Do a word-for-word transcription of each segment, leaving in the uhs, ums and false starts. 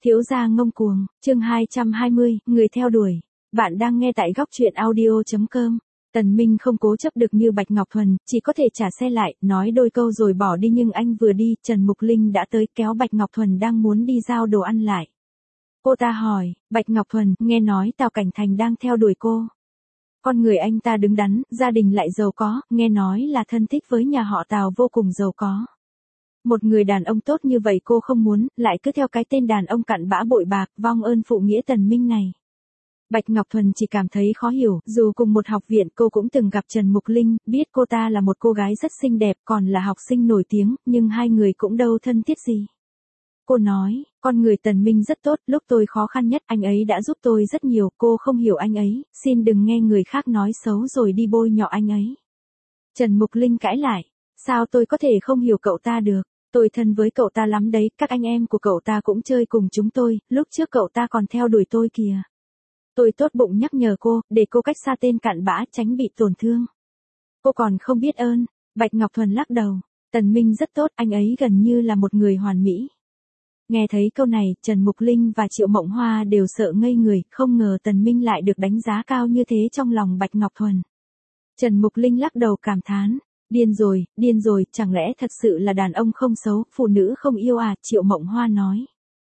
Thiếu gia ngông cuồng, chương hai trăm hai mươi, người theo đuổi. Bạn đang nghe tại góc truyện audio chấm com. Tần Minh không cố chấp được như Bạch Ngọc Thuần, chỉ có thể trả xe lại, nói đôi câu rồi bỏ đi, nhưng anh vừa đi, Trần Mục Linh đã tới kéo Bạch Ngọc Thuần đang muốn đi giao đồ ăn lại. Cô ta hỏi, Bạch Ngọc Thuần, nghe nói Tào Cảnh Thành đang theo đuổi cô. Con người anh ta đứng đắn, gia đình lại giàu có, nghe nói là thân thích với nhà họ Tào vô cùng giàu có. Một người đàn ông tốt như vậy cô không muốn, lại cứ theo cái tên đàn ông cặn bã bội bạc, vong ơn phụ nghĩa Tần Minh này. Bạch Ngọc Thuần chỉ cảm thấy khó hiểu, dù cùng một học viện cô cũng từng gặp Trần Mục Linh, biết cô ta là một cô gái rất xinh đẹp, còn là học sinh nổi tiếng, nhưng hai người cũng đâu thân thiết gì. Cô nói, con người Tần Minh rất tốt, lúc tôi khó khăn nhất anh ấy đã giúp tôi rất nhiều, cô không hiểu anh ấy, xin đừng nghe người khác nói xấu rồi đi bôi nhọ anh ấy. Trần Mục Linh cãi lại, sao tôi có thể không hiểu cậu ta được? Tôi thân với cậu ta lắm đấy, các anh em của cậu ta cũng chơi cùng chúng tôi, lúc trước cậu ta còn theo đuổi tôi kìa. Tôi tốt bụng nhắc nhở cô, để cô cách xa tên cặn bã, tránh bị tổn thương. Cô còn không biết ơn. Bạch Ngọc Thuần lắc đầu, Tần Minh rất tốt, anh ấy gần như là một người hoàn mỹ. Nghe thấy câu này, Trần Mục Linh và Triệu Mộng Hoa đều sợ ngây người, không ngờ Tần Minh lại được đánh giá cao như thế trong lòng Bạch Ngọc Thuần. Trần Mục Linh lắc đầu cảm thán. Điên rồi, điên rồi, chẳng lẽ thật sự là đàn ông không xấu, phụ nữ không yêu à, Triệu Mộng Hoa nói.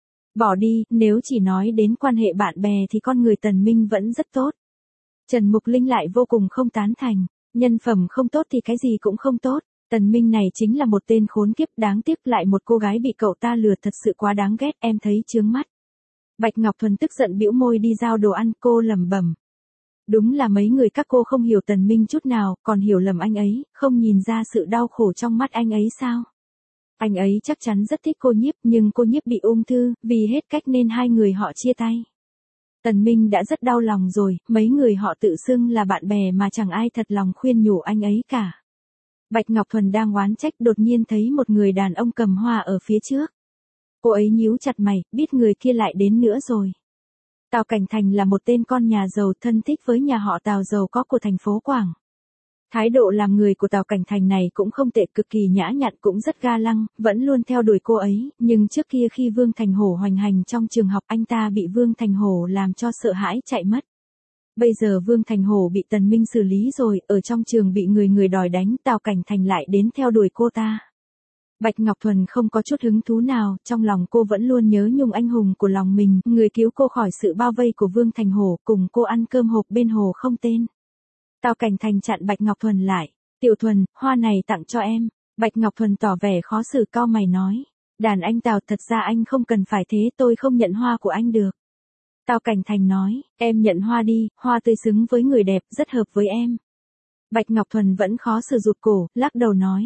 Bỏ đi, nếu chỉ nói đến quan hệ bạn bè thì con người Tần Minh vẫn rất tốt. Trần Mục Linh lại vô cùng không tán thành, nhân phẩm không tốt thì cái gì cũng không tốt, Tần Minh này chính là một tên khốn kiếp, đáng tiếc lại một cô gái bị cậu ta lừa, thật sự quá đáng ghét, em thấy chướng mắt. Bạch Ngọc Thuần tức giận bĩu môi đi giao đồ ăn, cô lẩm bẩm. Đúng là mấy người các cô không hiểu Tần Minh chút nào, còn hiểu lầm anh ấy, không nhìn ra sự đau khổ trong mắt anh ấy sao? Anh ấy chắc chắn rất thích cô Nhiếp, nhưng cô Nhiếp bị ung thư, vì hết cách nên hai người họ chia tay. Tần Minh đã rất đau lòng rồi, mấy người họ tự xưng là bạn bè mà chẳng ai thật lòng khuyên nhủ anh ấy cả. Bạch Ngọc Thuần đang oán trách, đột nhiên thấy một người đàn ông cầm hoa ở phía trước. Cô ấy nhíu chặt mày, biết người kia lại đến nữa rồi. Tào Cảnh Thành là một tên con nhà giàu, thân thích với nhà họ Tào giàu có của thành phố Quảng. Thái độ làm người của Tào Cảnh Thành này cũng không tệ, cực kỳ nhã nhặn, cũng rất ga lăng, vẫn luôn theo đuổi cô ấy, nhưng trước kia khi Vương Thành Hổ hoành hành trong trường học, anh ta bị Vương Thành Hổ làm cho sợ hãi chạy mất. Bây giờ Vương Thành Hổ bị Tần Minh xử lý rồi, ở trong trường bị người người đòi đánh, Tào Cảnh Thành lại đến theo đuổi cô ta. Bạch Ngọc Thuần không có chút hứng thú nào, trong lòng cô vẫn luôn nhớ nhung anh hùng của lòng mình, người cứu cô khỏi sự bao vây của Vương Thành Hổ, cùng cô ăn cơm hộp bên hồ không tên. Tào Cảnh Thành chặn Bạch Ngọc Thuần lại, Tiểu Thuần, hoa này tặng cho em. Bạch Ngọc Thuần tỏ vẻ khó xử, cau mày nói, đàn anh Tào, thật ra anh không cần phải thế, tôi không nhận hoa của anh được. Tào Cảnh Thành nói, em nhận hoa đi, hoa tươi xứng với người đẹp, rất hợp với em. Bạch Ngọc Thuần vẫn khó xử, rụt cổ, lắc đầu nói.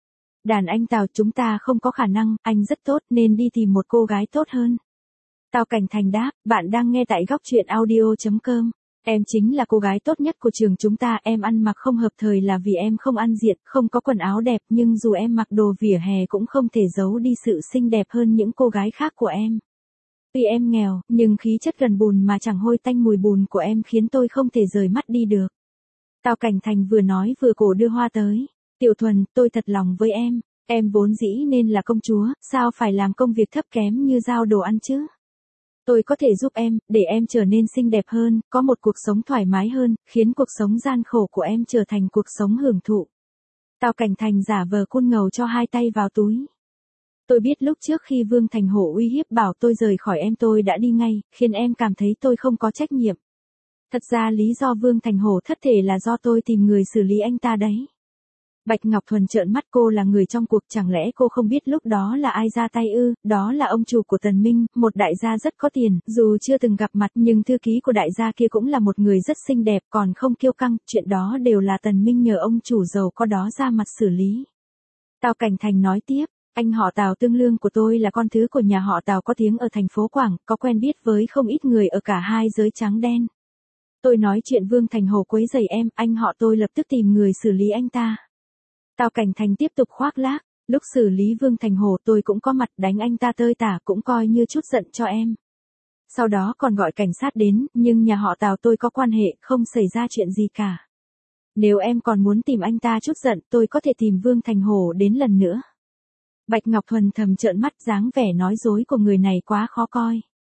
Đàn anh Tào, chúng ta không có khả năng, anh rất tốt nên đi tìm một cô gái tốt hơn. Tào Cảnh Thành đáp, bạn đang nghe tại góc truyện audio chấm com. Em chính là cô gái tốt nhất của trường chúng ta, em ăn mặc không hợp thời là vì em không ăn diện, không có quần áo đẹp, nhưng dù em mặc đồ vỉa hè cũng không thể giấu đi sự xinh đẹp hơn những cô gái khác của em. Tuy em nghèo, nhưng khí chất gần bùn mà chẳng hôi tanh mùi bùn của em khiến tôi không thể rời mắt đi được. Tào Cảnh Thành vừa nói vừa cổ đưa hoa tới. Tiểu Thuần, tôi thật lòng với em, em vốn dĩ nên là công chúa, sao phải làm công việc thấp kém như giao đồ ăn chứ? Tôi có thể giúp em, để em trở nên xinh đẹp hơn, có một cuộc sống thoải mái hơn, khiến cuộc sống gian khổ của em trở thành cuộc sống hưởng thụ. Tào Cảnh Thành giả vờ cun ngầu cho hai tay vào túi. Tôi biết lúc trước khi Vương Thành Hổ uy hiếp bảo tôi rời khỏi em tôi đã đi ngay, khiến em cảm thấy tôi không có trách nhiệm. Thật ra lý do Vương Thành Hổ thất thể là do tôi tìm người xử lý anh ta đấy. Bạch Ngọc Thuần trợn mắt, cô là người trong cuộc, chẳng lẽ cô không biết lúc đó là ai ra tay ư? Đó là ông chủ của Tần Minh, một đại gia rất có tiền, dù chưa từng gặp mặt nhưng thư ký của đại gia kia cũng là một người rất xinh đẹp, còn không kiêu căng, chuyện đó đều là Tần Minh nhờ ông chủ giàu có đó ra mặt xử lý. Tào Cảnh Thành nói tiếp, anh họ Tào tương lương của tôi là con thứ của nhà họ Tào có tiếng ở thành phố Quảng, có quen biết với không ít người ở cả hai giới trắng đen. Tôi nói chuyện Vương Thành Hổ quấy rầy em, anh họ tôi lập tức tìm người xử lý anh ta. Tào Cảnh Thành tiếp tục khoác lác, lúc xử lý Vương Thành Hổ tôi cũng có mặt, đánh anh ta tơi tả, cũng coi như chút giận cho em. Sau đó còn gọi cảnh sát đến, nhưng nhà họ Tào tôi có quan hệ, không xảy ra chuyện gì cả. Nếu em còn muốn tìm anh ta chút giận, tôi có thể tìm Vương Thành Hổ đến lần nữa. Bạch Ngọc Thuần thầm trợn mắt, dáng vẻ nói dối của người này quá khó coi.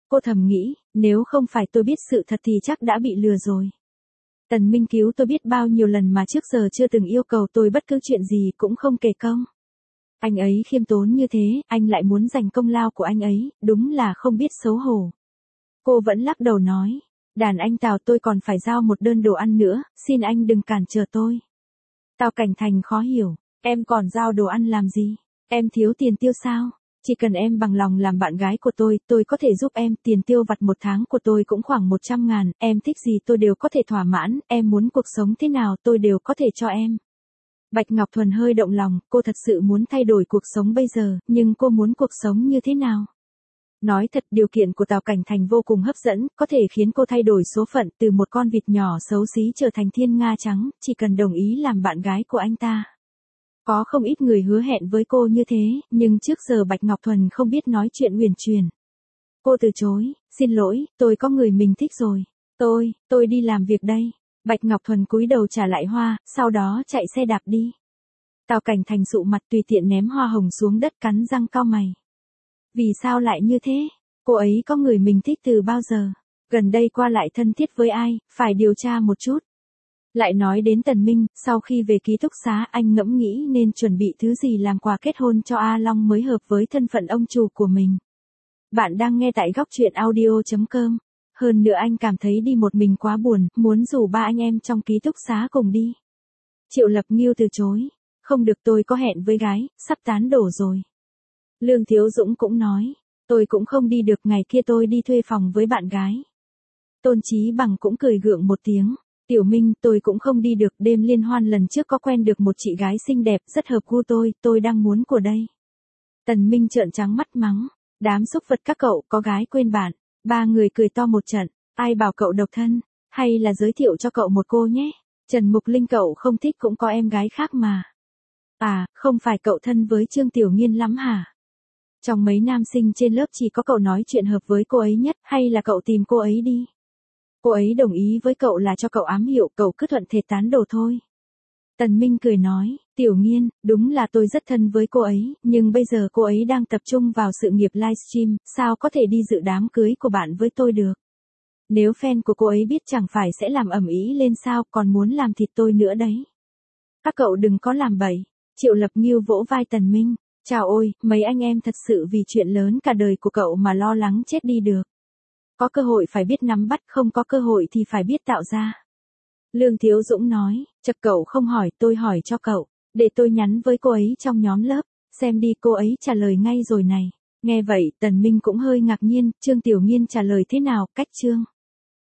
Cô thầm nghĩ, nếu không phải tôi biết sự thật thì chắc đã bị lừa rồi. Tần Minh cứu tôi biết bao nhiêu lần mà trước giờ chưa từng yêu cầu tôi bất cứ chuyện gì cũng không kể công. Anh ấy khiêm tốn như thế, anh lại muốn giành công lao của anh ấy, đúng là không biết xấu hổ. Cô vẫn lắc đầu nói, đàn anh Tào tôi còn phải giao một đơn đồ ăn nữa, xin anh đừng cản trở tôi. Tào Cảnh Thành khó hiểu, em còn giao đồ ăn làm gì? Em thiếu tiền tiêu sao? Chỉ cần em bằng lòng làm bạn gái của tôi, tôi có thể giúp em, tiền tiêu vặt một tháng của tôi cũng khoảng một trăm ngàn, em thích gì tôi đều có thể thỏa mãn, em muốn cuộc sống thế nào tôi đều có thể cho em. Bạch Ngọc Thuần hơi động lòng, cô thật sự muốn thay đổi cuộc sống bây giờ, nhưng cô muốn cuộc sống như thế nào? Nói thật, điều kiện của Tào Cảnh Thành vô cùng hấp dẫn, có thể khiến cô thay đổi số phận từ một con vịt nhỏ xấu xí trở thành thiên nga trắng, chỉ cần đồng ý làm bạn gái của anh ta. Có không ít người hứa hẹn với cô như thế, nhưng trước giờ Bạch Ngọc Thuần không biết nói chuyện uyển chuyển. Cô từ chối, xin lỗi, tôi có người mình thích rồi. Tôi, tôi đi làm việc đây. Bạch Ngọc Thuần cúi đầu trả lại hoa, sau đó chạy xe đạp đi. Tào Cảnh Thành sụ mặt tùy tiện ném hoa hồng xuống đất cắn răng cau mày. Vì sao lại như thế? Cô ấy có người mình thích từ bao giờ? Gần đây qua lại thân thiết với ai, phải điều tra một chút. Lại nói đến Tần Minh, sau khi về ký túc xá anh ngẫm nghĩ nên chuẩn bị thứ gì làm quà kết hôn cho A Long mới hợp với thân phận ông chủ của mình. Bạn đang nghe tại góc truyện audio chấm com. Hơn nữa anh cảm thấy đi một mình quá buồn, muốn rủ ba anh em trong ký túc xá cùng đi. Triệu Lập Ngưu từ chối. Không được, tôi có hẹn với gái, sắp tán đổ rồi. Lương Thiếu Dũng cũng nói, tôi cũng không đi được, ngày kia tôi đi thuê phòng với bạn gái. Tôn Chí Bằng cũng cười gượng một tiếng. Tiểu Minh, tôi cũng không đi được, đêm liên hoan lần trước có quen được một chị gái xinh đẹp, rất hợp gu tôi, tôi đang muốn của đây. Tần Minh trợn trắng mắt mắng, đám xúc vật các cậu có gái quên bạn. Ba người cười to một trận, ai bảo cậu độc thân, hay là giới thiệu cho cậu một cô nhé. Trần Mục Linh cậu không thích cũng có em gái khác mà. À, không phải cậu thân với Trương Tiểu Nghiên lắm hả? Trong mấy nam sinh trên lớp chỉ có cậu nói chuyện hợp với cô ấy nhất, hay là cậu tìm cô ấy đi? Cô ấy đồng ý với cậu là cho cậu ám hiệu, cậu cứ thuận thể tán đồ thôi. Tần Minh cười nói, Tiểu Nghiên, đúng là tôi rất thân với cô ấy, nhưng bây giờ cô ấy đang tập trung vào sự nghiệp livestream, sao có thể đi dự đám cưới của bạn với tôi được? Nếu fan của cô ấy biết chẳng phải sẽ làm ầm ĩ lên sao, còn muốn làm thịt tôi nữa đấy. Các cậu đừng có làm bậy. Triệu Lập Ngưu vỗ vai Tần Minh, chào ôi, mấy anh em thật sự vì chuyện lớn cả đời của cậu mà lo lắng chết đi được. Có cơ hội phải biết nắm bắt, không có cơ hội thì phải biết tạo ra. Lương Thiếu Dũng nói, chật cậu không hỏi, tôi hỏi cho cậu, để tôi nhắn với cô ấy trong nhóm lớp, xem đi cô ấy trả lời ngay rồi này. Nghe vậy, Tần Minh cũng hơi ngạc nhiên, Trương Tiểu Nghiên trả lời thế nào, cách Trương.